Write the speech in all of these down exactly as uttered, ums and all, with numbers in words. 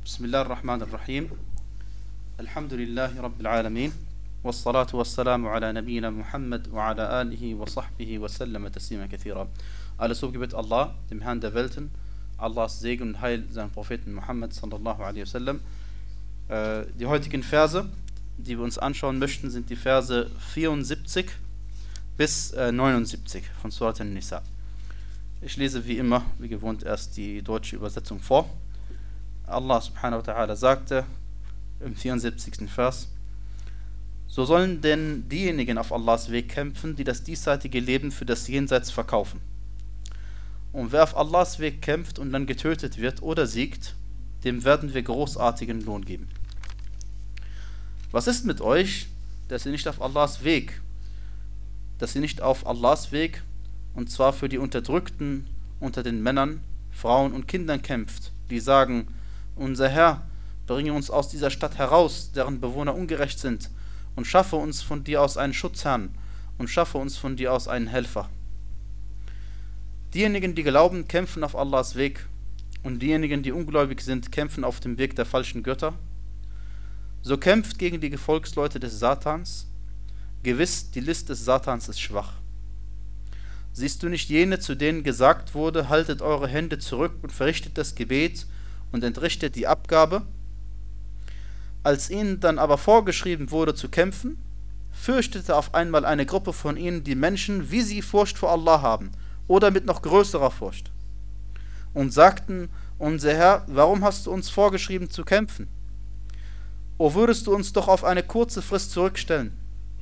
Bismillah ar-Rahman ar-Rahim. Alhamdulillahi Rabbil Alamin. Wassalatu wassalamu ala nabiyyina Muhammad wa ala alihi wa sahbihi wa sallama taslima kathira. Alles Lob gebet Allah, dem Herrn der Welten. Allahs Segen und Heil seinem Propheten Muhammad sallallahu alaihi wasallam. Äh, die heutigen Verse, die wir uns anschauen möchten, sind die Verse vierundsiebzig bis äh, neunundsiebzig von Surat an-Nisa. Ich lese wie immer, wie gewohnt, erst die deutsche Übersetzung vor. Allah subhanahu wa ta'ala sagte im vierundsiebzigsten Vers: So sollen denn diejenigen auf Allahs Weg kämpfen, die das diesseitige Leben für das Jenseits verkaufen. Und wer auf Allahs Weg kämpft und dann getötet wird oder siegt, dem werden wir großartigen Lohn geben. Was ist mit euch, dass ihr nicht auf Allahs Weg, dass ihr nicht auf Allahs Weg, und zwar für die Unterdrückten unter den Männern, Frauen und Kindern kämpft, die sagen: Unser Herr, bringe uns aus dieser Stadt heraus, deren Bewohner ungerecht sind, und schaffe uns von dir aus einen Schutzherrn und schaffe uns von dir aus einen Helfer. Diejenigen, die glauben, kämpfen auf Allahs Weg, und diejenigen, die ungläubig sind, kämpfen auf dem Weg der falschen Götter. So kämpft gegen die Gefolgsleute des Satans. Gewiss, die List des Satans ist schwach. Siehst du nicht jene, zu denen gesagt wurde: Haltet eure Hände zurück und verrichtet das Gebet und entrichtet die Abgabe? Als ihnen dann aber vorgeschrieben wurde zu kämpfen, fürchtete auf einmal eine Gruppe von ihnen die Menschen, wie sie Furcht vor Allah haben, oder mit noch größerer Furcht, und sagten: Unser Herr, warum hast du uns vorgeschrieben zu kämpfen? O würdest du uns doch auf eine kurze Frist zurückstellen.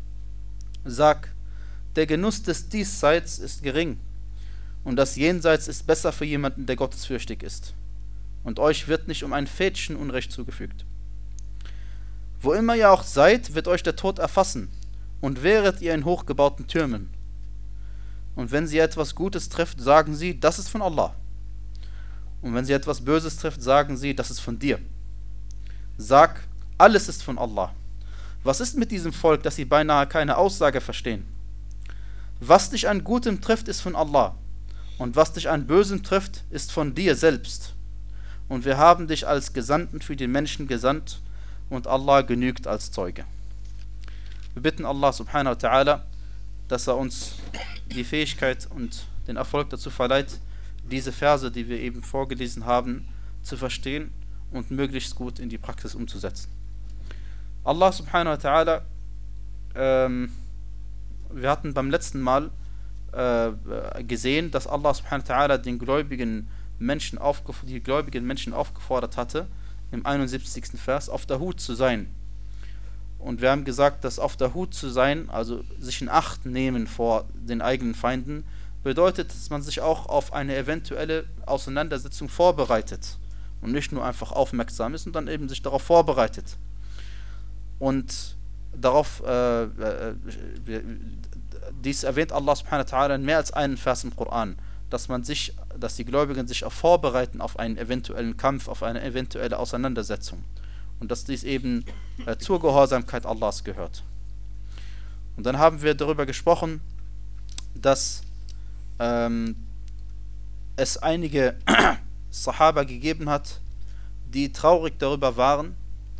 Sag: Der Genuss des Diesseits ist gering, und das Jenseits ist besser für jemanden, der gottesfürchtig ist. Und euch wird nicht um ein Fädchen Unrecht zugefügt. Wo immer ihr auch seid, wird euch der Tod erfassen, und wäret ihr in hochgebauten Türmen. Und wenn sie etwas Gutes trifft, sagen sie: Das ist von Allah. Und wenn sie etwas Böses trifft, sagen sie: Das ist von dir. Sag: Alles ist von Allah. Was ist mit diesem Volk, dass sie beinahe keine Aussage verstehen? Was dich an Gutem trifft, ist von Allah, und was dich an Bösem trifft, ist von dir selbst. Und wir haben dich als Gesandten für die Menschen gesandt, und Allah genügt als Zeuge. Wir bitten Allah subhanahu wa ta'ala, dass er uns die Fähigkeit und den Erfolg dazu verleiht, diese Verse, die wir eben vorgelesen haben, zu verstehen und möglichst gut in die Praxis umzusetzen. Allah subhanahu wa ta'ala, ähm, wir hatten beim letzten Mal äh, gesehen, dass Allah subhanahu wa ta'ala den gläubigen Menschen die gläubigen Menschen aufgefordert hatte, im einundsiebzigsten Vers auf der Hut zu sein. Und wir haben gesagt, dass auf der Hut zu sein, also sich in Acht nehmen vor den eigenen Feinden, bedeutet, dass man sich auch auf eine eventuelle Auseinandersetzung vorbereitet und nicht nur einfach aufmerksam ist und dann eben sich darauf vorbereitet. Und darauf, äh, äh, dies erwähnt Allah subhanahu wa ta'ala in mehr als einen Vers im Koran, dass man sich, dass die Gläubigen sich auch vorbereiten auf einen eventuellen Kampf, auf eine eventuelle Auseinandersetzung. Und dass dies eben äh, zur Gehorsamkeit Allahs gehört. Und dann haben wir darüber gesprochen, dass ähm, es einige Sahaba gegeben hat, die traurig darüber waren,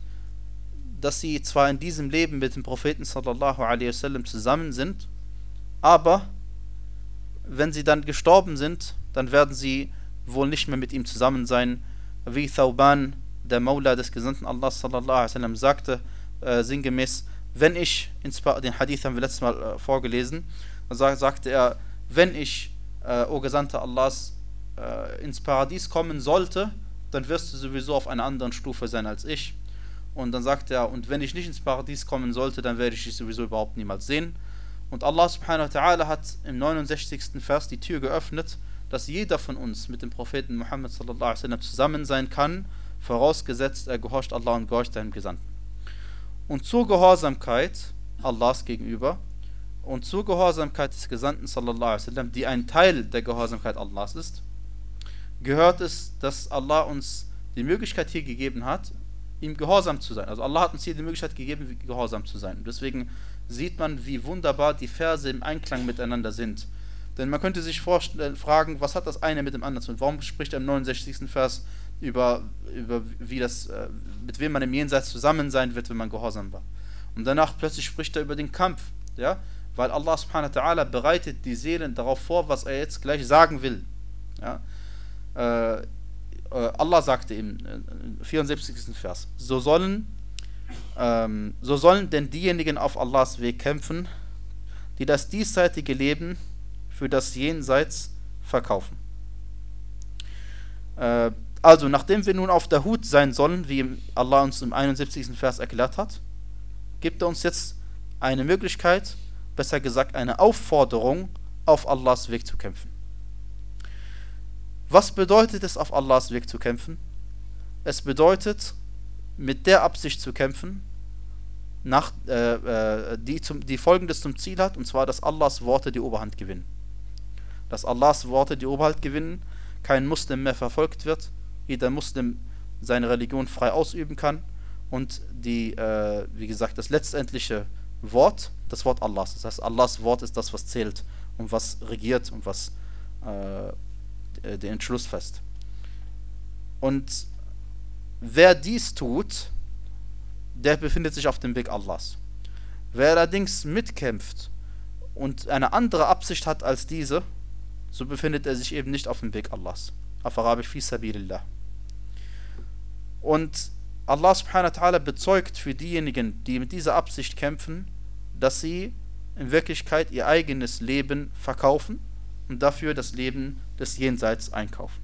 dass sie zwar in diesem Leben mit dem Propheten sallallahu alaihi wasallam zusammen sind, aber wenn sie dann gestorben sind, dann werden sie wohl nicht mehr mit ihm zusammen sein, wie Thauban, der Maula des Gesandten Allah sallallahu alaihi wasallam, sagte, äh, sinngemäß: Wenn ich, ins pa- den Hadith haben wir letztes Mal äh, vorgelesen, sag, sagte er, wenn ich, äh, o Gesandter Allahs, äh, ins Paradies kommen sollte, dann wirst du sowieso auf einer anderen Stufe sein als ich. Und dann sagte er: Und wenn ich nicht ins Paradies kommen sollte, dann werde ich dich sowieso überhaupt niemals sehen. Und Allah subhanahu wa ta'ala hat im neunundsechzigsten Vers die Tür geöffnet, dass jeder von uns mit dem Propheten Muhammad sallallahu alaihi wasallam zusammen sein kann, vorausgesetzt er gehorcht Allah und gehorcht seinem Gesandten. Und zur Gehorsamkeit Allahs gegenüber und zur Gehorsamkeit des Gesandten sallallahu alaihi wasallam, die ein Teil der Gehorsamkeit Allahs ist, gehört es, dass Allah uns die Möglichkeit hier gegeben hat, ihm gehorsam zu sein. Also Allah hat uns hier die Möglichkeit gegeben, gehorsam zu sein. Und deswegen sieht man, wie wunderbar die Verse im Einklang miteinander sind. Denn man könnte sich vorstellen, fragen, was hat das eine mit dem anderen zu tun? Warum spricht er im neunundsechzigsten Vers über, über wie das, mit wem man im Jenseits zusammen sein wird, wenn man gehorsam war. Und danach plötzlich spricht er über den Kampf, ja, weil Allah subhanahu wa ta'ala bereitet die Seelen darauf vor, was er jetzt gleich sagen will. Ja. Äh, Allah sagte im vierundsiebzigsten Vers, so sollen, ähm, so sollen denn diejenigen auf Allahs Weg kämpfen, die das diesseitige Leben für das Jenseits verkaufen. Äh, also, nachdem wir nun auf der Hut sein sollen, wie Allah uns im einundsiebzigsten Vers erklärt hat, gibt er uns jetzt eine Möglichkeit, besser gesagt eine Aufforderung, auf Allahs Weg zu kämpfen. Was bedeutet es, auf Allahs Weg zu kämpfen? Es bedeutet, mit der Absicht zu kämpfen, nach, äh, äh, die, zum, die Folgendes zum Ziel hat, und zwar, dass Allahs Worte die Oberhand gewinnen. Dass Allahs Worte die Oberhand gewinnen, kein Muslim mehr verfolgt wird, jeder Muslim seine Religion frei ausüben kann und die, äh, wie gesagt, das letztendliche Wort, das Wort Allahs. Das heißt, Allahs Wort ist das, was zählt und was regiert und was äh, den Entschluss fest. Und wer dies tut, der befindet sich auf dem Weg Allahs. Wer allerdings mitkämpft und eine andere Absicht hat als diese, so befindet er sich eben nicht auf dem Weg Allahs. Auf Arabisch fi sabilillah. Und Allah subhanahu wa ta'ala bezeugt für diejenigen, die mit dieser Absicht kämpfen, dass sie in Wirklichkeit ihr eigenes Leben verkaufen und dafür das Leben des Jenseits einkaufen.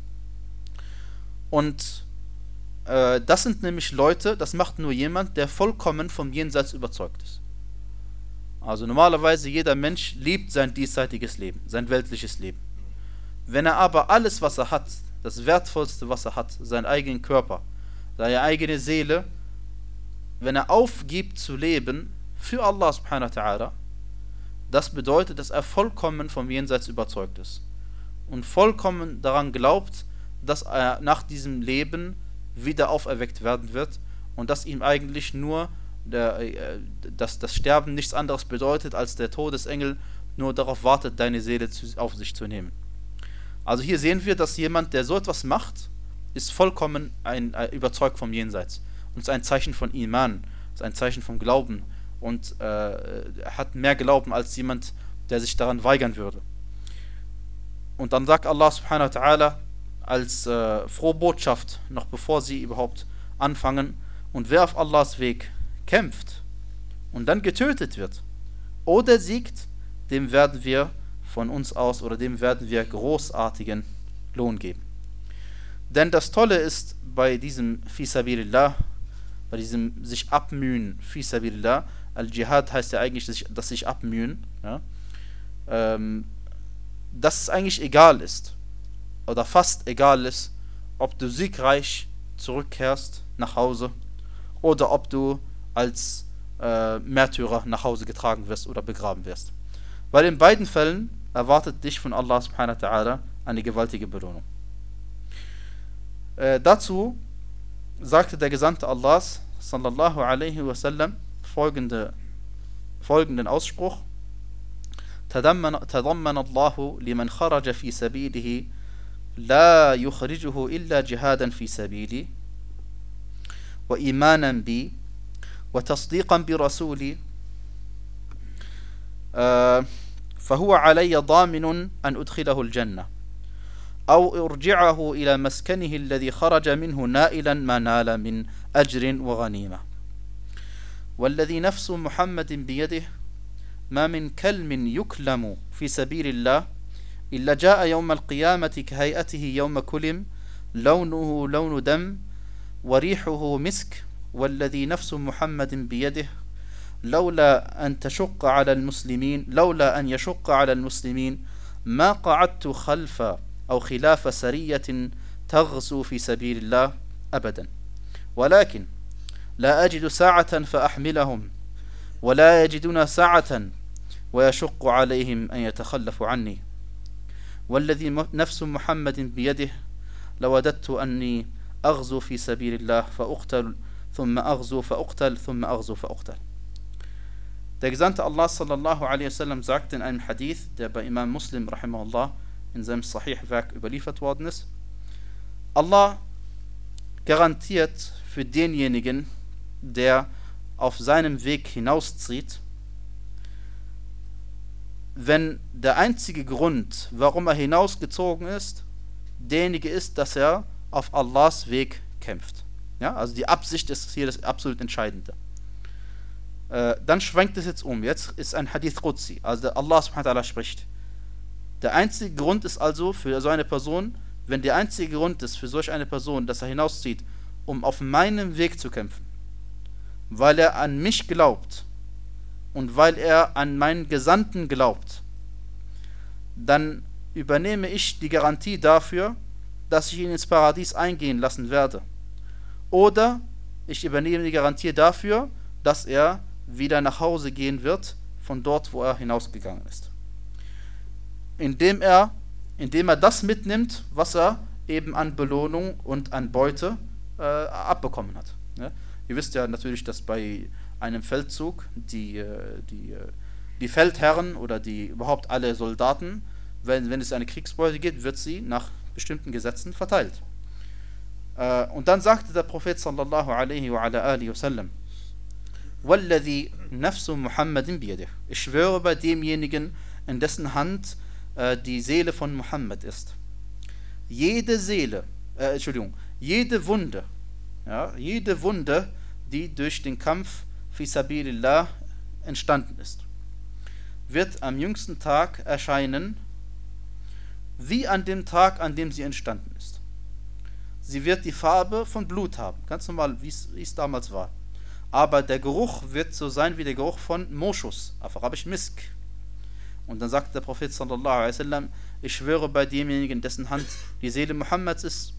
Und äh, das sind nämlich Leute, das macht nur jemand, der vollkommen vom Jenseits überzeugt ist. Also normalerweise jeder Mensch liebt sein diesseitiges Leben, sein weltliches Leben. Wenn er aber alles, was er hat, das Wertvollste, was er hat, seinen eigenen Körper, seine eigene Seele, wenn er aufgibt zu leben für Allah subhanahu wa ta'ala, das bedeutet, dass er vollkommen vom Jenseits überzeugt ist und vollkommen daran glaubt, dass er nach diesem Leben wieder auferweckt werden wird und dass ihm eigentlich nur der, äh, dass das Sterben nichts anderes bedeutet, als der Todesengel nur darauf wartet, deine Seele zu, auf sich zu nehmen. Also hier sehen wir, dass jemand, der so etwas macht, ist vollkommen ein, äh, überzeugt vom Jenseits. Und es ist ein Zeichen von Iman, es ist ein Zeichen von Glauben und äh, hat mehr Glauben als jemand, der sich daran weigern würde. Und dann sagt Allah subhanahu wa ta'ala als äh, frohe Botschaft, noch bevor sie überhaupt anfangen, und wer auf Allahs Weg kämpft und dann getötet wird oder siegt, dem werden wir von uns aus oder dem werden wir großartigen Lohn geben. Denn das Tolle ist bei diesem Fi Sabilillah, bei diesem sich abmühen, Fi Sabilillah, Al-Jihad heißt ja eigentlich, dass sich, dass sich abmühen, ja, ähm, dass es eigentlich egal ist, oder fast egal ist, ob du siegreich zurückkehrst nach Hause oder ob du als äh, Märtyrer nach Hause getragen wirst oder begraben wirst. Weil in beiden Fällen erwartet dich von Allah subhanahu wa ta'ala eine gewaltige Belohnung. Äh, dazu sagte der Gesandte Allahs sallallahu alaihi wasallam folgende, folgenden Ausspruch: تضمن الله لمن خرج في سبيله لا يخرجه إلا جهادا في سبيلي وإيمانا بي وتصديقا برسولي فهو علي ضامن أن أدخله الجنة أو أرجعه إلى مسكنه الذي خرج منه نائلا ما نال من أجر وغنيمة والذي نفس محمد بيده ما من كلم يكلم في سبيل الله إلا جاء يوم القيامة كهيئته يوم كلم لونه لون دم وريحه مسك والذي نفس محمد بيده لولا أن تشق على المسلمين لولا أن يشق على المسلمين ما قعدت خلف أو خلاف سرية تغزو في سبيل الله أبدا ولكن لا أجد ساعة فأحملهم ولا يجدون ساعة ويشق عليهم أن يتخلفوا عني والذي نفس محمد بيده لوددت أني أغزو في سبيل الله فأقتل ثم أغزو فأقتل ثم أغزو فأقتل. Der Gesandte Allah sallallahu alaihi wasallam sagte in einem Hadith, der bei Imam Muslim rahimahullah in seinem Sahih-Werk überliefert worden ist: Allah garantiert für denjenigen, der auf seinem Weg hinauszieht, wenn der einzige Grund, warum er hinausgezogen ist, derjenige ist, dass er auf Allahs Weg kämpft. Ja, also die Absicht ist hier das absolut Entscheidende. Äh, dann schwenkt es jetzt um. Jetzt ist ein Hadith Qudsi, also Allah subhanahu wa ta'ala spricht. Der einzige Grund ist also für so eine Person, wenn der einzige Grund ist für solch eine Person, dass er hinauszieht, um auf meinem Weg zu kämpfen, weil er an mich glaubt und weil er an meinen Gesandten glaubt, dann übernehme ich die Garantie dafür, dass ich ihn ins Paradies eingehen lassen werde. Oder ich übernehme die Garantie dafür, dass er wieder nach Hause gehen wird, von dort, wo er hinausgegangen ist. Indem er, indem er das mitnimmt, was er eben an Belohnung und an Beute äh, abbekommen hat. Ja? Ihr wisst ja natürlich, dass bei einem Feldzug die, die, die Feldherren oder die überhaupt alle Soldaten, wenn, wenn es eine Kriegsbeute gibt, wird sie nach bestimmten Gesetzen verteilt. Äh, und dann sagte der Prophet sallallahu alaihi wa ala alihi wa sallam: Walladhi nafsu Muhammadin biyadih. Ich schwöre bei demjenigen, in dessen Hand äh, die Seele von Muhammad ist. Jede Seele, äh, Entschuldigung, jede Wunde, ja, jede Wunde, die durch den Kampf fi sabilillah entstanden ist, wird am jüngsten Tag erscheinen, wie an dem Tag, an dem sie entstanden ist. Sie wird die Farbe von Blut haben, ganz normal, wie es damals war. Aber der Geruch wird so sein wie der Geruch von Moschus, auf Arabisch Misk. Und dann sagt der Prophet sallallahu alaihi wasallam: Ich schwöre bei demjenigen, dessen Hand die Seele Muhammads ist,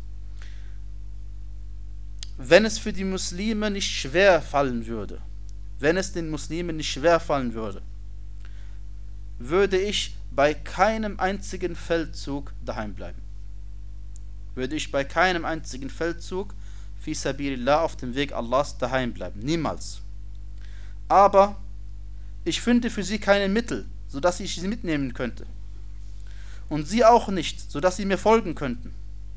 wenn es für die Muslime nicht schwer fallen würde, wenn es den Muslimen nicht schwer fallen würde, würde ich bei keinem einzigen Feldzug daheim bleiben. Würde ich bei keinem einzigen Feldzug fi sabilillah auf dem Weg Allahs daheim bleiben. Niemals. Aber ich finde für sie keine Mittel, sodass ich sie mitnehmen könnte. Und sie auch nicht, sodass sie mir folgen könnten.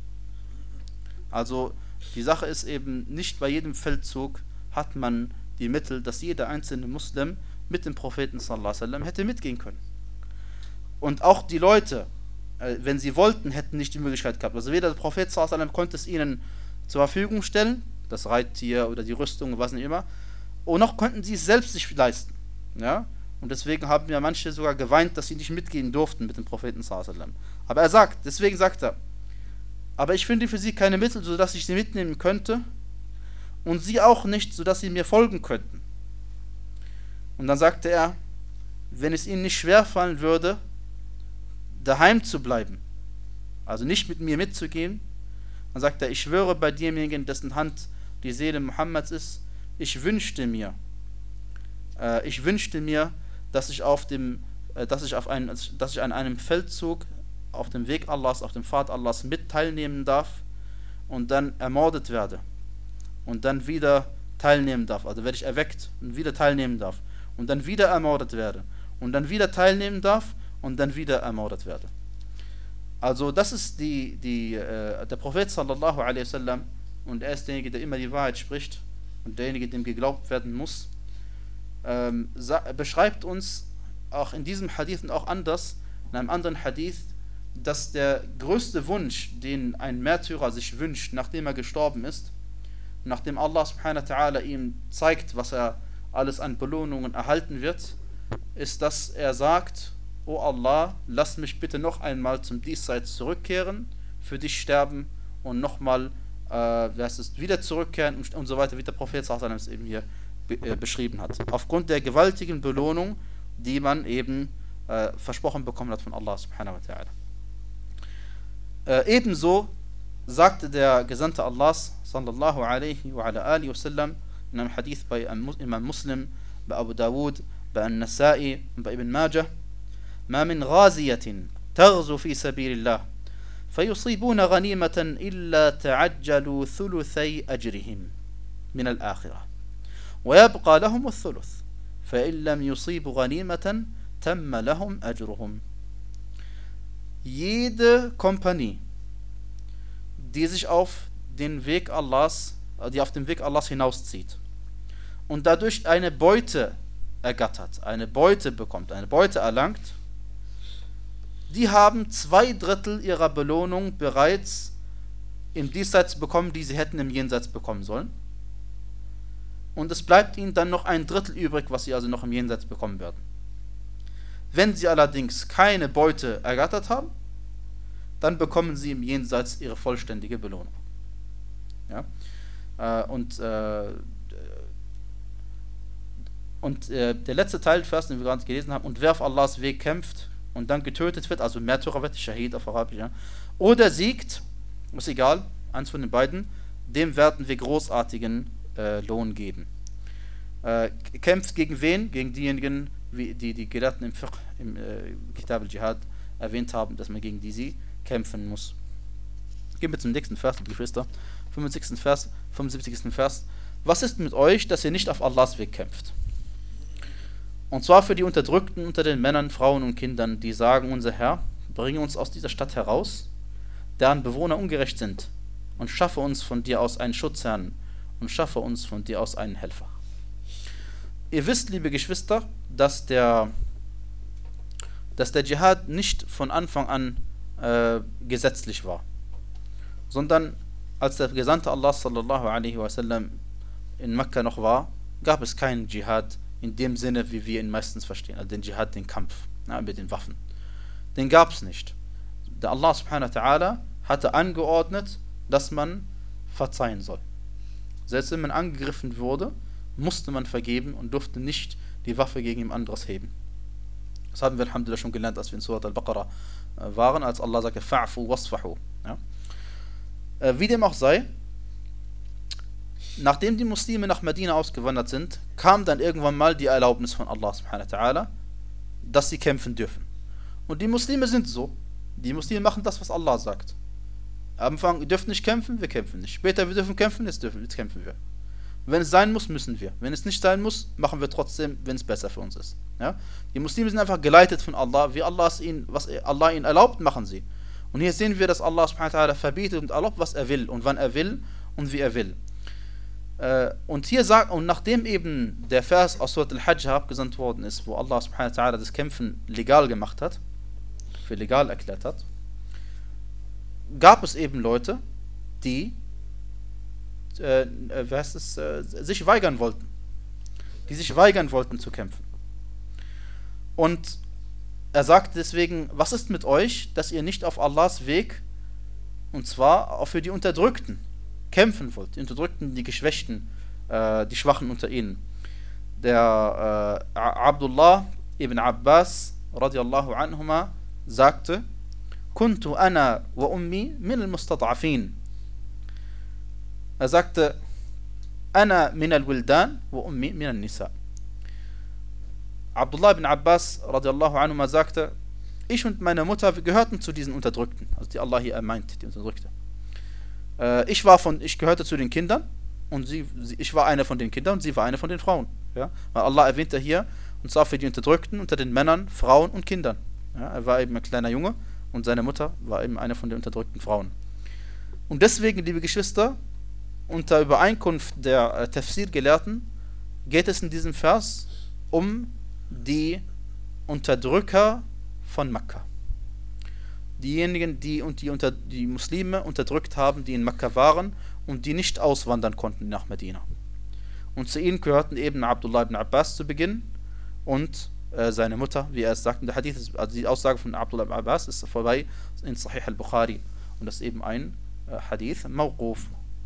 Also die Sache ist eben, nicht bei jedem Feldzug hat man die Mittel, dass jeder einzelne Muslim mit dem Propheten sallallahu alaihi wasallam hätte mitgehen können. Und auch die Leute, wenn sie wollten, hätten nicht die Möglichkeit gehabt. Also weder der Prophet sallallahu alaihi wasallam konnte es ihnen zur Verfügung stellen, das Reittier oder die Rüstung, was nicht immer, und noch konnten sie es selbst sich leisten. Ja? Und deswegen haben ja manche sogar geweint, dass sie nicht mitgehen durften mit dem Propheten sallallahu alaihi wasallam. Aber er sagt, deswegen sagt er, aber ich finde für sie keine Mittel, sodass ich sie mitnehmen könnte, und sie auch nicht, sodass sie mir folgen könnten. Und dann sagte er, wenn es ihnen nicht schwerfallen würde, daheim zu bleiben, also nicht mit mir mitzugehen, dann sagt er, ich schwöre bei demjenigen, dessen Hand die Seele Muhammads ist, ich wünschte mir, äh, ich wünschte mir, dass ich auf dem, äh, dass ich auf einen, dass ich an einem Feldzug auf dem Weg Allahs, auf dem Pfad Allahs mit teilnehmen darf und dann ermordet werde und dann wieder teilnehmen darf, also werde ich erweckt und wieder teilnehmen darf und dann wieder ermordet werde und dann wieder teilnehmen darf und dann wieder ermordet werde. Also das ist die, die, äh, der Prophet sallallahu alaihi wasallam, und er ist derjenige, der immer die Wahrheit spricht und derjenige, dem geglaubt werden muss, ähm, beschreibt uns auch in diesem Hadith und auch anders, in einem anderen Hadith, dass der größte Wunsch, den ein Märtyrer sich wünscht, nachdem er gestorben ist, nachdem Allah subhanahu wa ta'ala ihm zeigt, was er alles an Belohnungen erhalten wird, ist, dass er sagt: O Allah, lass mich bitte noch einmal zum Diesseits zurückkehren, für dich sterben und nochmal äh, wieder zurückkehren und, und so weiter, wie der Prophet sallallahu alaihi wasallam es eben hier be äh, beschrieben hat. Aufgrund der gewaltigen Belohnung, die man eben äh, versprochen bekommen hat von Allah subhanahu wa ta'ala. Äh, ebenso sagte der Gesandte Allahs sallallahu alaihi wa ala alihi wasallam in einem Hadith bei Imam Muslim, bei Abu Dawud, bei An-Nasa'i und bei Ibn Majah: ما من غازية تغزو في سبيل الله فيصيبون غنيمة إلا تعجلوا ثلثي أجرهم من الآخرة ويبقى لهم الثلث فإن لم يصيبوا غنيمة تم لهم أجرهم. Jede Kompanie, die sich auf den Weg Allahs, die auf dem Weg Allahs hinauszieht und dadurch eine Beute ergattert, eine Beute bekommt, eine Beute erlangt, die haben zwei Drittel ihrer Belohnung bereits im Diesseits bekommen, die sie hätten im Jenseits bekommen sollen. Und es bleibt ihnen dann noch ein Drittel übrig, was sie also noch im Jenseits bekommen werden. Wenn sie allerdings keine Beute ergattert haben, dann bekommen sie im Jenseits ihre vollständige Belohnung. Ja? Äh, und äh, und äh, der letzte Teil, Vers, den wir gerade gelesen haben, und wer auf Allahs Weg kämpft und dann getötet wird, also Märtyrer wird, Shahid auf Arabisch, ja, oder siegt, ist egal, eins von den beiden, dem werden wir großartigen äh, Lohn geben. Äh, kämpft gegen wen? Gegen diejenigen, wie die die Gelehrten im Fiqh, im äh, Kitab al-Jihad erwähnt haben, dass man gegen die sie kämpfen muss. Gehen wir zum nächsten Vers, liebe Geschwister. fünfundsiebzigsten Vers, fünfundsiebzigsten Vers. Was ist mit euch, dass ihr nicht auf Allahs Weg kämpft? Und zwar für die Unterdrückten unter den Männern, Frauen und Kindern, die sagen, unser Herr, bringe uns aus dieser Stadt heraus, deren Bewohner ungerecht sind, und schaffe uns von dir aus einen Schutzherrn und schaffe uns von dir aus einen Helfer. Ihr wisst, liebe Geschwister, dass der, dass der Dschihad nicht von Anfang an äh, gesetzlich war, sondern als der Gesandte Allah sallallahu alaihi wasallam in Mekka noch war, gab es keinen Dschihad in dem Sinne, wie wir ihn meistens verstehen, also den Dschihad, den Kampf, ja, mit den Waffen. Den gab es nicht. Der Allah subhanahu wa ta'ala hatte angeordnet, dass man verzeihen soll. Selbst wenn man angegriffen wurde, musste man vergeben und durfte nicht die Waffe gegen jemand anderes heben. Das haben wir alhamdulillah schon gelernt, als wir in Surat al-Baqarah äh, waren, als Allah sagte, fa'fu wasfahu. Ja? Äh, wie dem auch sei, nachdem die Muslime nach Medina ausgewandert sind, kam dann irgendwann mal die Erlaubnis von Allah subhanahu wa ta'ala, dass sie kämpfen dürfen. Und die Muslime sind so. Die Muslime machen das, was Allah sagt. Am Anfang, ihr dürft nicht kämpfen, wir kämpfen nicht. Später, wir dürfen kämpfen, jetzt, dürfen, jetzt kämpfen wir. Wenn es sein muss, müssen wir. Wenn es nicht sein muss, machen wir trotzdem, wenn es besser für uns ist. Ja? Die Muslime sind einfach geleitet von Allah. Wie Allah es ihnen, was Allah ihnen erlaubt, machen sie. Und hier sehen wir, dass Allah subhanahu wa ta'ala verbietet und erlaubt, was er will und wann er will und wie er will. Und hier sagt, und nachdem eben der Vers aus Surat al-Hajj abgesandt worden ist, wo Allah subhanahu wa ta'ala das Kämpfen legal gemacht hat, für legal erklärt hat, gab es eben Leute, die äh, wie heißt es, äh, sich weigern wollten. Die sich weigern wollten zu kämpfen. Und er sagt deswegen, was ist mit euch, dass ihr nicht auf Allahs Weg, und zwar auch für die Unterdrückten, kämpfen wollt, die Unterdrückten, die Geschwächten, äh, die Schwachen unter ihnen. Der äh, Abdullah ibn Abbas radiallahu anhuma sagte, Kuntu ana wa ummi min al-mustad'afin. Er sagte, Ana min al-wildan wa ummi min al-nisa. Abdullah ibn Abbas radiallahu anhuma sagte, ich und meine Mutter, wir gehörten zu diesen Unterdrückten, also die Allah hier meint, die Unterdrückte. Ich war von, ich gehörte zu den Kindern und sie, ich war eine von den Kindern und sie war eine von den Frauen. Ja? Weil Allah erwähnte hier, und zwar für die Unterdrückten unter den Männern, Frauen und Kindern. Ja? Er war eben ein kleiner Junge und seine Mutter war eben eine von den unterdrückten Frauen. Und deswegen, liebe Geschwister, unter Übereinkunft der äh, Tafsir-Gelehrten geht es in diesem Vers um die Unterdrücker von Mekka. Diejenigen, die, und die, unter, die Muslime unterdrückt haben, die in Mekka waren und die nicht auswandern konnten nach Medina. Und zu ihnen gehörten eben Abdullah ibn Abbas zu Beginn und äh, seine Mutter, wie er es sagt. In der Hadith ist, also die Aussage von Abdullah ibn Abbas ist vorbei in Sahih al-Bukhari. Und das ist eben ein äh, Hadith, Mawquf.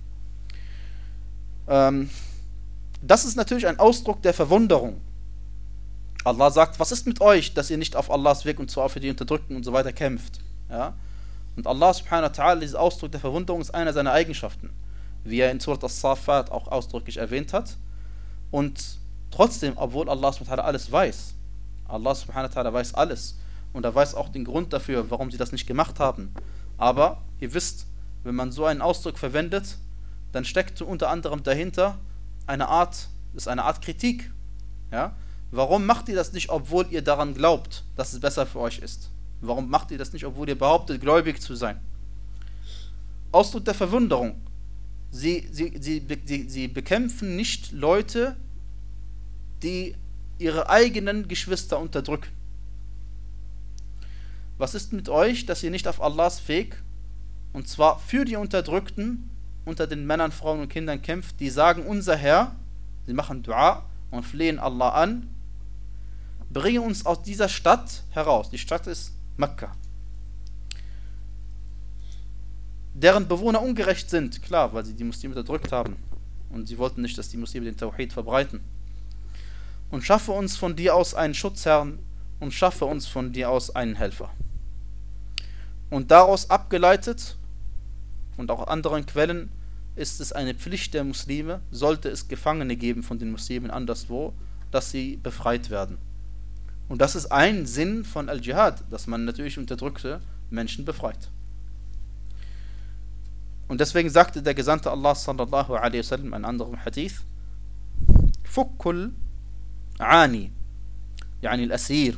Ähm, das ist natürlich ein Ausdruck der Verwunderung. Allah sagt, was ist mit euch, dass ihr nicht auf Allahs Weg und zwar für die Unterdrückten und so weiter kämpft? Ja? Und Allah subhanahu wa ta'ala, dieser Ausdruck der Verwunderung ist einer seiner Eigenschaften, wie er in Surat As-Safat auch ausdrücklich erwähnt hat. Und trotzdem, obwohl Allah subhanahu wa ta'ala alles weiß, Allah subhanahu wa ta'ala weiß alles und er weiß auch den Grund dafür, warum sie das nicht gemacht haben. Aber ihr wisst, wenn man so einen Ausdruck verwendet, dann steckt unter anderem dahinter eine Art, das ist eine Art Kritik. Ja? Warum macht ihr das nicht, obwohl ihr daran glaubt, dass es besser für euch ist? Warum macht ihr das nicht, obwohl ihr behauptet, gläubig zu sein? Ausdruck der Verwunderung. Sie, sie, sie, sie, sie bekämpfen nicht Leute, die ihre eigenen Geschwister unterdrücken. Was ist mit euch, dass ihr nicht auf Allahs Weg, und zwar für die Unterdrückten unter den Männern, Frauen und Kindern kämpft, die sagen, unser Herr, sie machen Dua und flehen Allah an, bringe uns aus dieser Stadt heraus. Die Stadt ist Mekka. Deren Bewohner ungerecht sind, klar, weil sie die Muslime unterdrückt haben. Und sie wollten nicht, dass die Muslime den Tawhid verbreiten. Und schaffe uns von dir aus einen Schutzherrn und schaffe uns von dir aus einen Helfer. Und daraus abgeleitet, und auch anderen Quellen, ist es eine Pflicht der Muslime, sollte es Gefangene geben von den Muslimen anderswo, dass sie befreit werden. Und das ist ein Sinn von Al-Jihad, dass man natürlich unterdrückte Menschen befreit. Und deswegen sagte der Gesandte Allah sallallahu alaihi wasallam in einem anderen Hadith: Fukkul Ani, yani al-Asir,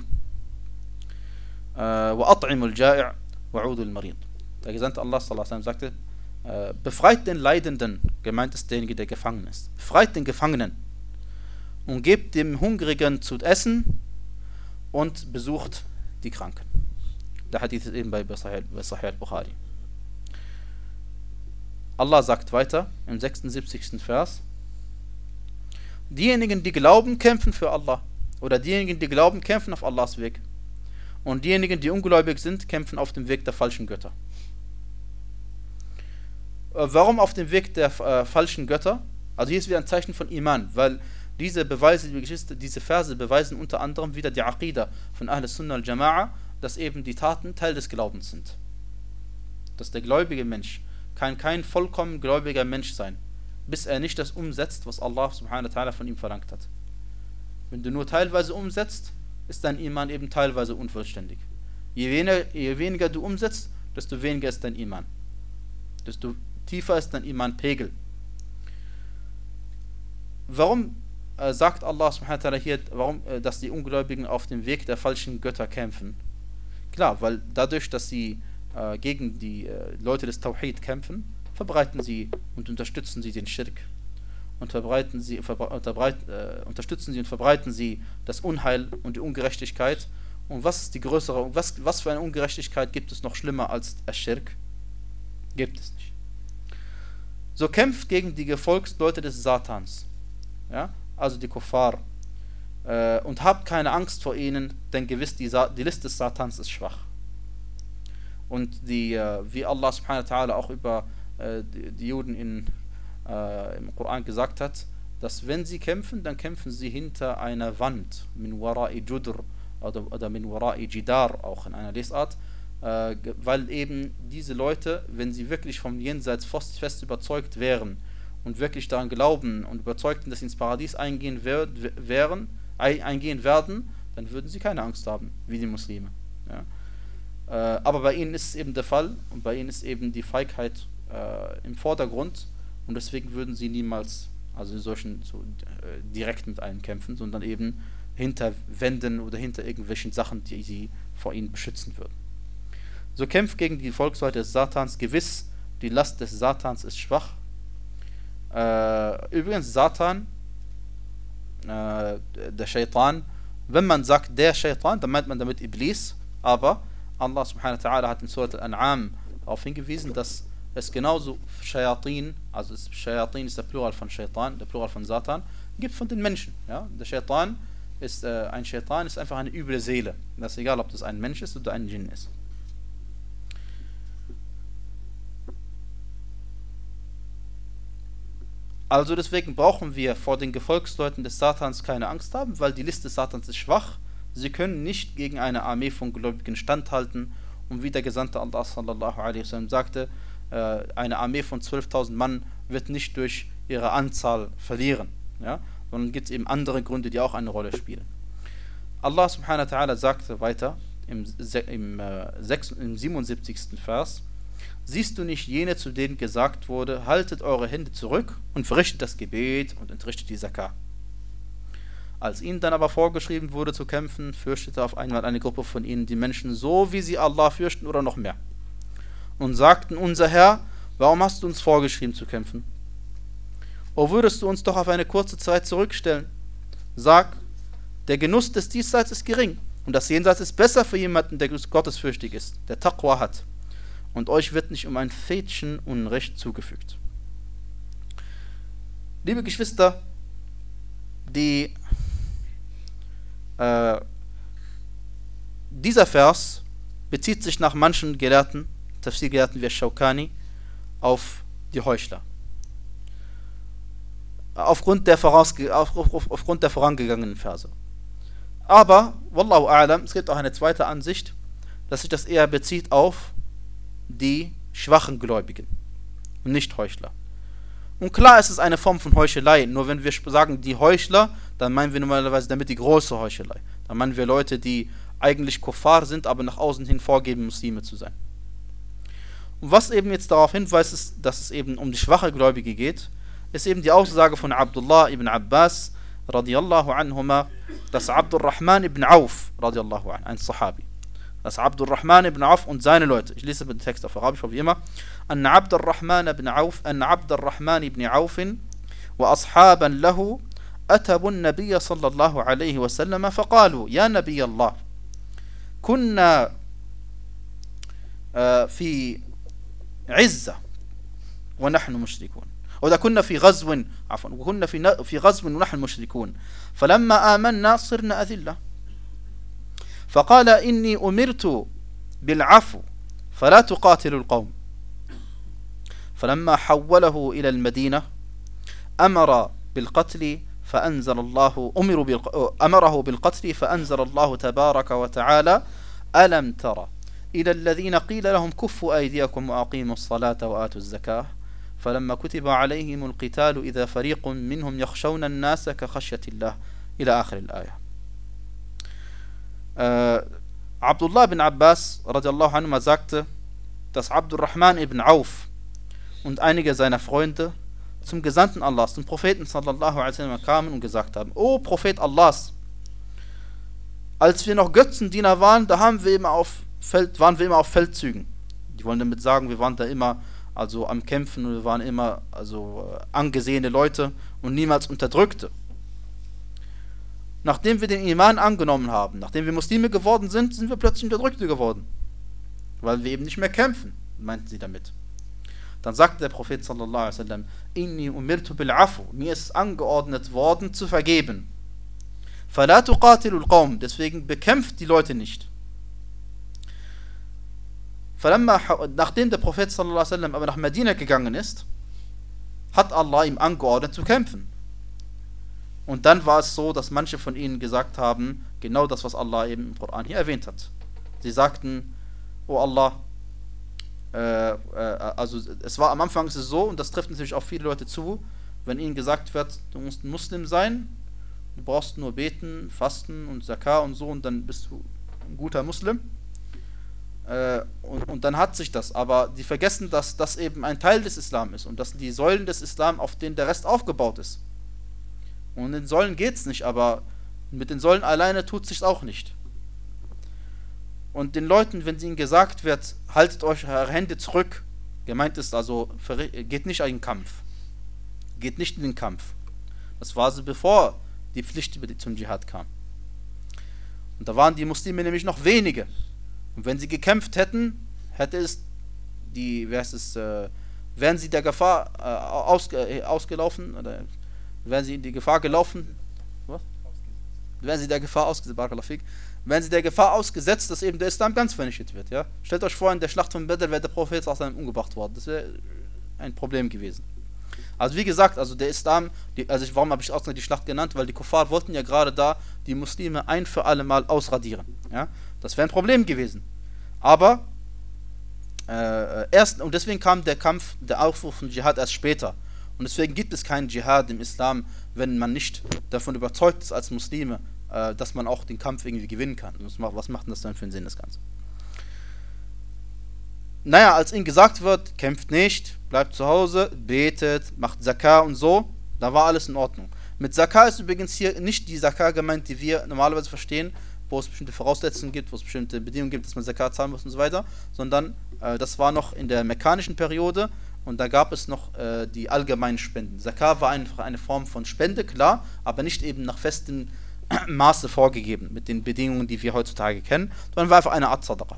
wa at'imul Ja'i' wa 'udul Marid. Der Gesandte Allah sallallahu alaihi wasallam sagte: Befreit den Leidenden, gemeint ist derjenige, der gefangen ist. Befreit den Gefangenen und gebt dem Hungrigen zu essen und besucht die Kranken. Der Hadith ist eben bei Sahih al-Bukhari. Allah sagt weiter im sechsundsiebzigsten Vers: Diejenigen, die glauben, kämpfen für Allah. Oder diejenigen, die glauben, kämpfen auf Allahs Weg. Und diejenigen, die ungläubig sind, kämpfen auf dem Weg der falschen Götter. Warum auf dem Weg der äh, falschen Götter? Also hier ist wieder ein Zeichen von Iman, weil diese Beweise, diese Verse beweisen unter anderem wieder die Aqida von Ahl Sunnah al-Jama'a, dass eben die Taten Teil des Glaubens sind. Dass der gläubige Mensch kann kein vollkommen gläubiger Mensch sein, bis er nicht das umsetzt, was Allah subhanahu wa ta'ala von ihm verlangt hat. Wenn du nur teilweise umsetzt, ist dein Iman eben teilweise unvollständig. Je weniger, je weniger du umsetzt, desto weniger ist dein Iman. Desto tiefer ist dein Iman-Pegel. Warum äh, sagt Allah subhanahu wa ta'ala hier, warum, äh, dass die Ungläubigen auf dem Weg der falschen Götter kämpfen? Klar, weil dadurch, dass sie äh, gegen die äh, Leute des Tawhid kämpfen, verbreiten sie und unterstützen sie den Schirk. Und verbreiten sie, verbre unterbreit, äh, unterstützen sie und verbreiten sie das Unheil und die Ungerechtigkeit. Und was ist die größere, was, was für eine Ungerechtigkeit gibt es noch schlimmer als der Schirk? Gibt es nicht. So kämpft gegen die Gefolgsleute des Satans, ja, also die Kuffar, äh, und habt keine Angst vor ihnen, denn gewiss die, Sa die List des Satans ist schwach. Und die, äh, wie Allah subhanahu wa ta'ala auch über äh, die, die Juden in, äh, im Koran gesagt hat, dass wenn sie kämpfen, dann kämpfen sie hinter einer Wand, min wara'i judr, oder, oder min wara'i jidar, auch in einer Lesart, äh, weil eben diese Leute, wenn sie wirklich vom Jenseits fest überzeugt wären und wirklich daran glauben und überzeugten, dass sie ins Paradies eingehen, wär, wären, eingehen werden, dann würden sie keine Angst haben, wie die Muslime. Ja? Äh, aber bei ihnen ist es eben der Fall und bei ihnen ist eben die Feigheit äh, im Vordergrund und deswegen würden sie niemals, also in solchen so, äh, direkt mit einem kämpfen, sondern eben hinter Wänden oder hinter irgendwelchen Sachen, die sie vor ihnen beschützen würden. So kämpft gegen die Volksleute des Satans. Gewiss, die Last des Satans ist schwach. Äh, übrigens, Satan, äh, der Shaitan, wenn man sagt der Shaitan, dann meint man damit Iblis, aber Allah subhanahu wa ta'ala hat in Surat al-An'am darauf hingewiesen, dass es genauso Shayatin, also Shayatin ist der Plural von Shaitan, der Plural von Satan, gibt von den Menschen. Ja? Der Shaitan ist, äh, ein Shaitan ist einfach eine üble Seele. Das ist egal, ob das ein Mensch ist oder ein Djinn ist. Also deswegen brauchen wir vor den Gefolgsleuten des Satans keine Angst haben, weil die List des Satans ist schwach. Sie können nicht gegen eine Armee von Gläubigen standhalten. Und wie der Gesandte Allah sallallahu alaihi wasallam sagte, äh, eine Armee von zwölftausend Mann wird nicht durch ihre Anzahl verlieren. Ja? Sondern gibt es eben andere Gründe, die auch eine Rolle spielen. Allah subhanahu wa ta'ala sagte weiter im, im, äh, im siebenundsiebzigsten Vers: Siehst du nicht jene, zu denen gesagt wurde, haltet eure Hände zurück und verrichtet das Gebet und entrichtet die Zakah. Als ihnen dann aber vorgeschrieben wurde zu kämpfen, fürchtete auf einmal eine Gruppe von ihnen die Menschen so, wie sie Allah fürchten oder noch mehr. Und sagten, unser Herr, warum hast du uns vorgeschrieben zu kämpfen? O würdest du uns doch auf eine kurze Zeit zurückstellen. Sag, der Genuss des Diesseits ist gering und das Jenseits ist besser für jemanden, der gottesfürchtig ist, der Taqwa hat. Und euch wird nicht um ein Fädchen Unrecht zugefügt. Liebe Geschwister, die, äh, dieser Vers bezieht sich nach manchen Gelehrten, Tafsir-Gelehrten wie Shawkani, auf die Heuchler. Aufgrund der, vorausge auf, auf, aufgrund der vorangegangenen Verse. Aber, Wallahu a'lam, es gibt auch eine zweite Ansicht, dass sich das eher bezieht auf die schwachen Gläubigen und nicht Heuchler. Und klar ist es eine Form von Heuchelei, nur wenn wir sagen die Heuchler, dann meinen wir normalerweise damit die große Heuchelei. Dann meinen wir Leute, die eigentlich Kuffar sind, aber nach außen hin vorgeben, Muslime zu sein. Und was eben jetzt darauf hinweist, ist, dass es eben um die schwache Gläubige geht, ist eben die Aussage von Abdullah ibn Abbas radiyallahu anhuma, dass Abdurrahman ibn Auf radiyallahu anhu, ein Sahabi, dass Abdurrahman ibn Auf und seine Leute, ich lese den Text auf Arabisch wie immer, an Abdurrahman ibn Auf, an Abdurrahman ibn Auf wa ashaban lahu أتبوا النبي صلى الله عليه وسلم فقالوا يا نبي الله كنا في عزة ونحن مشركون وإذا كنا في غزو عفوا وكنا في في غزو ونحن مشركون فلما آمنا صرنا أذلة فقال إني أمرت بالعفو فلا تقاتلوا القوم فلما حوله إلى المدينة أمر بالقتل فأنزل الله أمر أمره بالقتل فأنزل الله تبارك وتعالى ألم ترى إلى الذين قيل لهم كفوا أيديكم وأقيموا الصلاة وآتوا الزكاة فلما كتب عليهم القتال إذا فريق منهم يخشون الناس كخشية الله إلى آخر الآية. äh, Abdullah ibn Abbas radiallahu anhu sagte, dass Abdurrahman ibn Auf und einige seiner Freunde zum Gesandten Allahs, zum Propheten sallallahu alaihi wasallam kamen und gesagt haben: O Prophet Allahs, als wir noch Götzendiener waren, da haben wir immer auf Feld, waren wir immer auf Feldzügen. Die wollen damit sagen, wir waren da immer also am Kämpfen und wir waren immer also äh, angesehene Leute und niemals Unterdrückte. Nachdem wir den Iman angenommen haben, nachdem wir Muslime geworden sind, sind wir plötzlich Unterdrückte geworden, weil wir eben nicht mehr kämpfen, meinten sie damit. Dann sagte der Prophet sallallahu alaihi wasallam: Inni umirtu bil afu, mir ist angeordnet worden zu vergeben. Fala tuqatilul qawm, deswegen bekämpft die Leute nicht. Nachdem der Prophet sallallahu alaihi wasallam aber nach Medina gegangen ist, hat Allah ihm angeordnet zu kämpfen. Und dann war es so, dass manche von ihnen gesagt haben, genau das, was Allah eben im Koran hier erwähnt hat. Sie sagten: O Allah, äh, äh, also es war am Anfang ist es so, und das trifft natürlich auch viele Leute zu, wenn ihnen gesagt wird, du musst ein Muslim sein, du brauchst nur beten, fasten und Zakah und so, und dann bist du ein guter Muslim. Äh, und, und dann hat sich das, aber die vergessen, dass das eben ein Teil des Islam ist und das sind die Säulen des Islam, auf denen der Rest aufgebaut ist. Und in den Säulen geht es nicht, aber mit den Säulen alleine tut es sich auch nicht. Und den Leuten, wenn ihnen gesagt wird, haltet euch eure Hände zurück, gemeint ist also, geht nicht in den Kampf. Geht nicht in den Kampf. Das war so, bevor die Pflicht zum Dschihad kam. Und da waren die Muslime nämlich noch wenige. Und wenn sie gekämpft hätten, hätte es die, wer ist es, äh, wären sie der Gefahr äh, ausge, äh, ausgelaufen, oder wären sie in die Gefahr gelaufen, was? Wären sie der Gefahr ausgesetzt, wären sie der Gefahr ausgesetzt, dass eben der Islam ganz vernichtet wird, ja? Stellt euch vor, in der Schlacht von Badr wäre der Prophet umgebracht worden. Das wäre ein Problem gewesen. Also wie gesagt, also der Islam, die, also warum habe ich auch die Schlacht genannt? Weil die Kuffar wollten ja gerade da die Muslime ein für alle Mal ausradieren, ja? Das wäre ein Problem gewesen. Aber äh, erst, und deswegen kam der Kampf, der Aufruf von Dschihad erst später. Und deswegen gibt es keinen Dschihad im Islam, wenn man nicht davon überzeugt ist als Muslime, äh, dass man auch den Kampf irgendwie gewinnen kann. Was macht denn das dann für einen Sinn, das Ganze? Naja, als ihnen gesagt wird, kämpft nicht, bleibt zu Hause, betet, macht Zakah und so, da war alles in Ordnung. Mit Zakah ist übrigens hier nicht die Zakah gemeint, die wir normalerweise verstehen, wo es bestimmte Voraussetzungen gibt, wo es bestimmte Bedingungen gibt, dass man Zakat zahlen muss und so weiter, sondern äh, das war noch in der mekkanischen Periode, und da gab es noch äh, die allgemeinen Spenden. Zakat war einfach eine Form von Spende, klar, aber nicht eben nach festem Maße vorgegeben, mit den Bedingungen, die wir heutzutage kennen, sondern war einfach eine Art Sadaqa.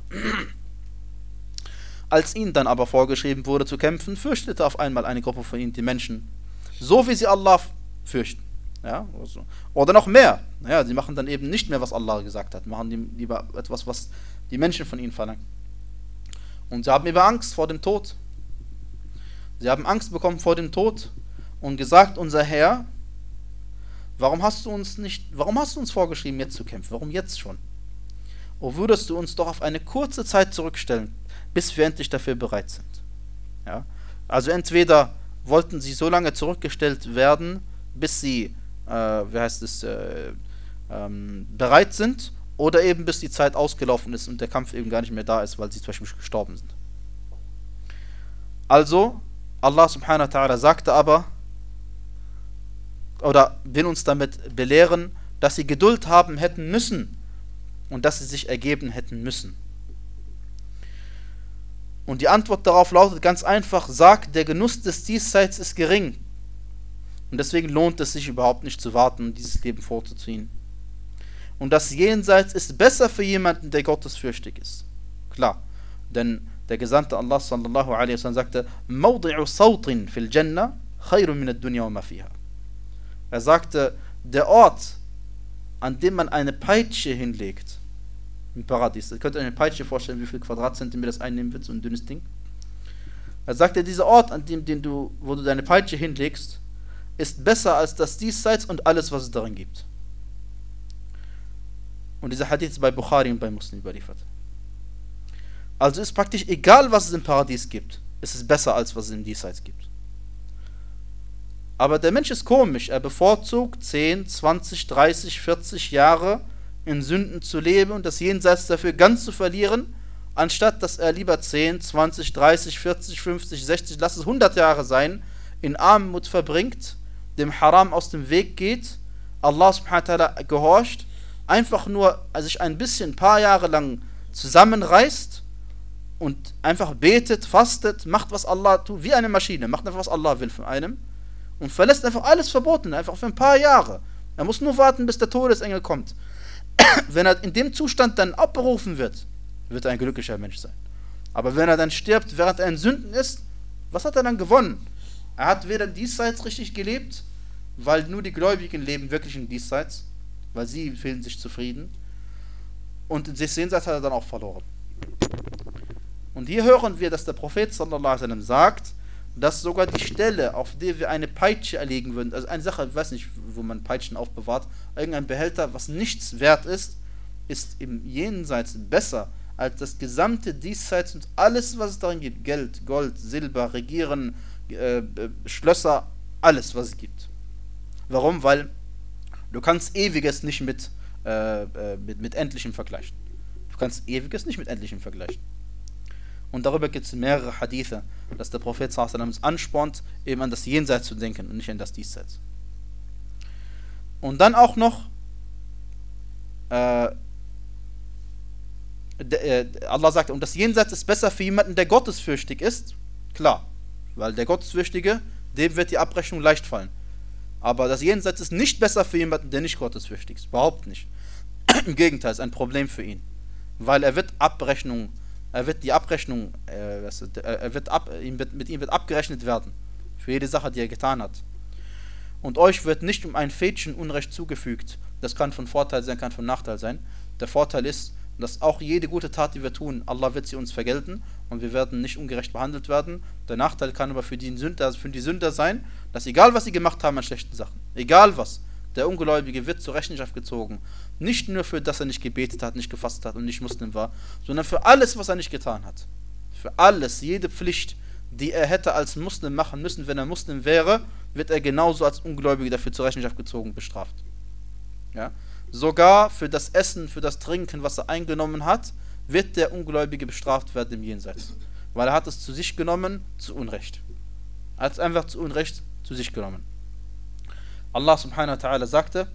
Als ihnen dann aber vorgeschrieben wurde zu kämpfen, fürchtete auf einmal eine Gruppe von ihnen die Menschen, so wie sie Allah fürchten. Ja, also. Oder noch mehr. Ja, sie machen dann eben nicht mehr, was Allah gesagt hat, machen die, lieber etwas, was die Menschen von ihnen verlangen. Und sie haben eben Angst vor dem Tod. Sie haben Angst bekommen vor dem Tod und gesagt, unser Herr, warum hast du uns nicht, warum hast du uns vorgeschrieben, jetzt zu kämpfen? Warum jetzt schon? O würdest du uns doch auf eine kurze Zeit zurückstellen, bis wir endlich dafür bereit sind. Ja? Also entweder wollten sie so lange zurückgestellt werden, bis sie Äh, wie heißt es, äh, ähm, bereit sind, oder eben bis die Zeit ausgelaufen ist und der Kampf eben gar nicht mehr da ist, weil sie zum Beispiel gestorben sind. Also, Allah subhanahu wa ta'ala sagte aber, oder will uns damit belehren, dass sie Geduld haben hätten müssen und dass sie sich ergeben hätten müssen. Und die Antwort darauf lautet ganz einfach, sagt, der Genuss des Diesseits ist gering. Und deswegen lohnt es sich überhaupt nicht zu warten, dieses Leben vorzuziehen. Und das Jenseits ist besser für jemanden, der gottesfürchtig ist. Klar, denn der Gesandte Allah sallallahu alaihi wasallam sagte, Mawdi'u sawtin fil Jannah khayrun min ad-dunya wa ma fiha. Er sagte, der Ort, an dem man eine Peitsche hinlegt, im Paradies, ihr könnt euch eine Peitsche vorstellen, wie viel Quadratzentimeter das einnehmen wird, so ein dünnes Ding. Er sagte, dieser Ort, an dem, den du, wo du deine Peitsche hinlegst, ist besser als das Diesseits und alles, was es darin gibt. Und dieser Hadith ist bei Bukhari und bei Muslim überliefert. Also ist praktisch egal, was es im Paradies gibt, ist es besser, als was es im Diesseits gibt. Aber der Mensch ist komisch, er bevorzugt zehn, zwanzig, dreißig, vierzig Jahre in Sünden zu leben und das Jenseits dafür ganz zu verlieren, anstatt dass er lieber zehn, zwanzig, dreißig, vierzig, fünfzig, sechzig, lass es hundert Jahre sein, in Armut verbringt, dem Haram aus dem Weg geht, Allah subhanahu wa ta'ala gehorcht, einfach nur sich ein bisschen, ein paar Jahre lang zusammenreißt und einfach betet, fastet, macht was Allah tut, wie eine Maschine, macht einfach was Allah will von einem und verlässt einfach alles Verbotene, einfach für ein paar Jahre. Er muss nur warten, bis der Todesengel kommt. Wenn er in dem Zustand dann abberufen wird, wird er ein glücklicher Mensch sein. Aber wenn er dann stirbt, während er in Sünden ist, was hat er dann gewonnen? Er hat weder diesseits richtig gelebt, weil nur die Gläubigen leben wirklich in diesseits, weil sie fühlen sich zufrieden. Und in sich jenseits hat er dann auch verloren. Und hier hören wir, dass der Prophet sallallahu alaihi wasallam sagt, dass sogar die Stelle, auf der wir eine Peitsche erlegen würden, also eine Sache, ich weiß nicht, wo man Peitschen aufbewahrt, irgendein Behälter, was nichts wert ist, ist im Jenseits besser als das gesamte Diesseits und alles, was es darin gibt. Geld, Gold, Silber, Regieren, äh, äh, Schlösser, alles, was es gibt. Warum? Weil du kannst Ewiges nicht mit, äh, äh, mit, mit Endlichem vergleichen. Du kannst Ewiges nicht mit Endlichem vergleichen. Und darüber gibt es mehrere Hadithe, dass der Prophet sallallahu alaihi wasallam uns anspornt, eben an das Jenseits zu denken und nicht an das Diesseits. Und dann auch noch äh, de, äh, Allah sagt, und das Jenseits ist besser für jemanden, der gottesfürchtig ist. Klar, weil der Gottesfürchtige, dem wird die Abrechnung leicht fallen. Aber das Jenseits ist nicht besser für jemanden, der nicht gottesfürchtig ist. Überhaupt nicht. Im Gegenteil, ist ein Problem für ihn. Weil er wird Abrechnung, er wird die Abrechnung, äh, er wird ab, mit ihm wird abgerechnet werden. Für jede Sache, die er getan hat. Und euch wird nicht um ein Fädchen Unrecht zugefügt. Das kann von Vorteil sein, kann von Nachteil sein. Der Vorteil ist, dass auch jede gute Tat, die wir tun, Allah wird sie uns vergelten und wir werden nicht ungerecht behandelt werden. Der Nachteil kann aber für die Sünder, für die Sünder sein, dass egal was sie gemacht haben an schlechten Sachen, egal was, der Ungläubige wird zur Rechenschaft gezogen. Nicht nur für das er nicht gebetet hat, nicht gefastet hat und nicht Muslim war, sondern für alles, was er nicht getan hat. Für alles, jede Pflicht, die er hätte als Muslim machen müssen, wenn er Muslim wäre, wird er genauso als Ungläubiger dafür zur Rechenschaft gezogen, bestraft. Ja? Sogar für das Essen, für das Trinken, was er eingenommen hat, wird der Ungläubige bestraft werden im Jenseits. Weil er hat es zu sich genommen, zu Unrecht. Er hat es einfach zu Unrecht zu sich genommen. Allah subhanahu wa ta'ala sagte,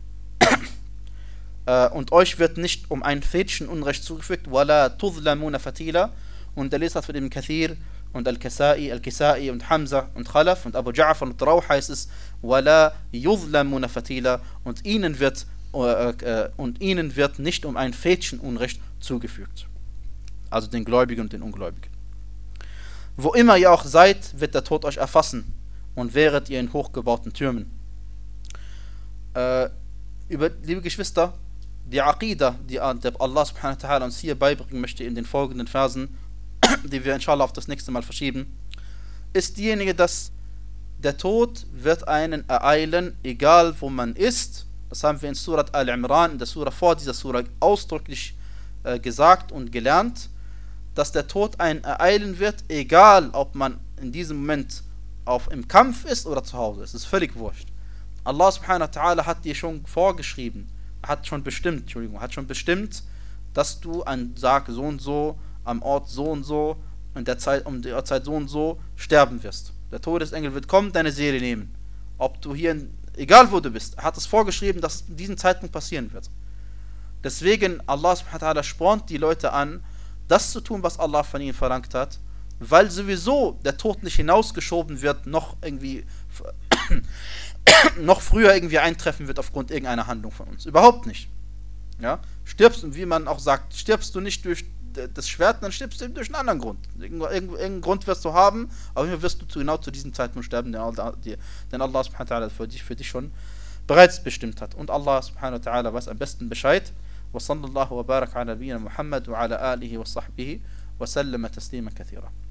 äh, und euch wird nicht um ein Fädchen Unrecht zugefügt, wala tuzlamuna fatila. Und der Leser von dem Kathir, und Al-Kasai, Al-Kisai und Hamza und Khalaf und Abu Ja'far und Rauh heißt es وَلَا يُظْلَمُونَ فَتِيلًا und ihnen wird äh, äh, und ihnen wird nicht um ein Fädchen Unrecht zugefügt. Also den Gläubigen und den Ungläubigen. Wo immer ihr auch seid, wird der Tod euch erfassen und wäret ihr in hochgebauten Türmen. Äh, über, liebe Geschwister, die Aqidah, die Allah subhanahu wa ta'ala uns hier beibringen möchte in den folgenden Versen, die wir inshallah auf das nächste Mal verschieben, ist diejenige, dass der Tod wird einen ereilen, egal wo man ist. Das haben wir in Surat Al-Imran, in der Surah vor dieser Surah ausdrücklich äh, gesagt und gelernt, dass der Tod einen ereilen wird, egal ob man in diesem Moment auf, im Kampf ist oder zu Hause. Es ist völlig wurscht. Allah subhanahu wa ta'ala hat dir schon vorgeschrieben, hat schon bestimmt, Entschuldigung, hat schon bestimmt, dass du an Tag so und so, am Ort so und so, in der Zeit, um der Zeit so und so sterben wirst. Der Todesengel wird kommen, deine Seele nehmen. Ob du hier, in, egal wo du bist, er hat es vorgeschrieben, dass es in diesem Zeitpunkt passieren wird. Deswegen, Allah subhanahu wa ta'ala spornt die Leute an, das zu tun, was Allah von ihnen verlangt hat, weil sowieso der Tod nicht hinausgeschoben wird, noch irgendwie noch früher irgendwie eintreffen wird aufgrund irgendeiner Handlung von uns. Überhaupt nicht. Ja? Stirbst, und wie man auch sagt, stirbst du nicht durch das Schwert, dann stirbst du durch einen anderen Grund. Irgendeinen Grund wirst du haben, aber wirst du zu, genau zu diesem Zeitpunkt sterben, den Allah, den Allah subhanahu wa ta'ala für dich, für dich schon bereits bestimmt hat. Und Allah subhanahu wa ta'ala weiß am besten Bescheid. Wa sallallahu wa barak ala nabiyyina Muhammad wa ala alihi wa sahbihi wa sallama taslima kathira.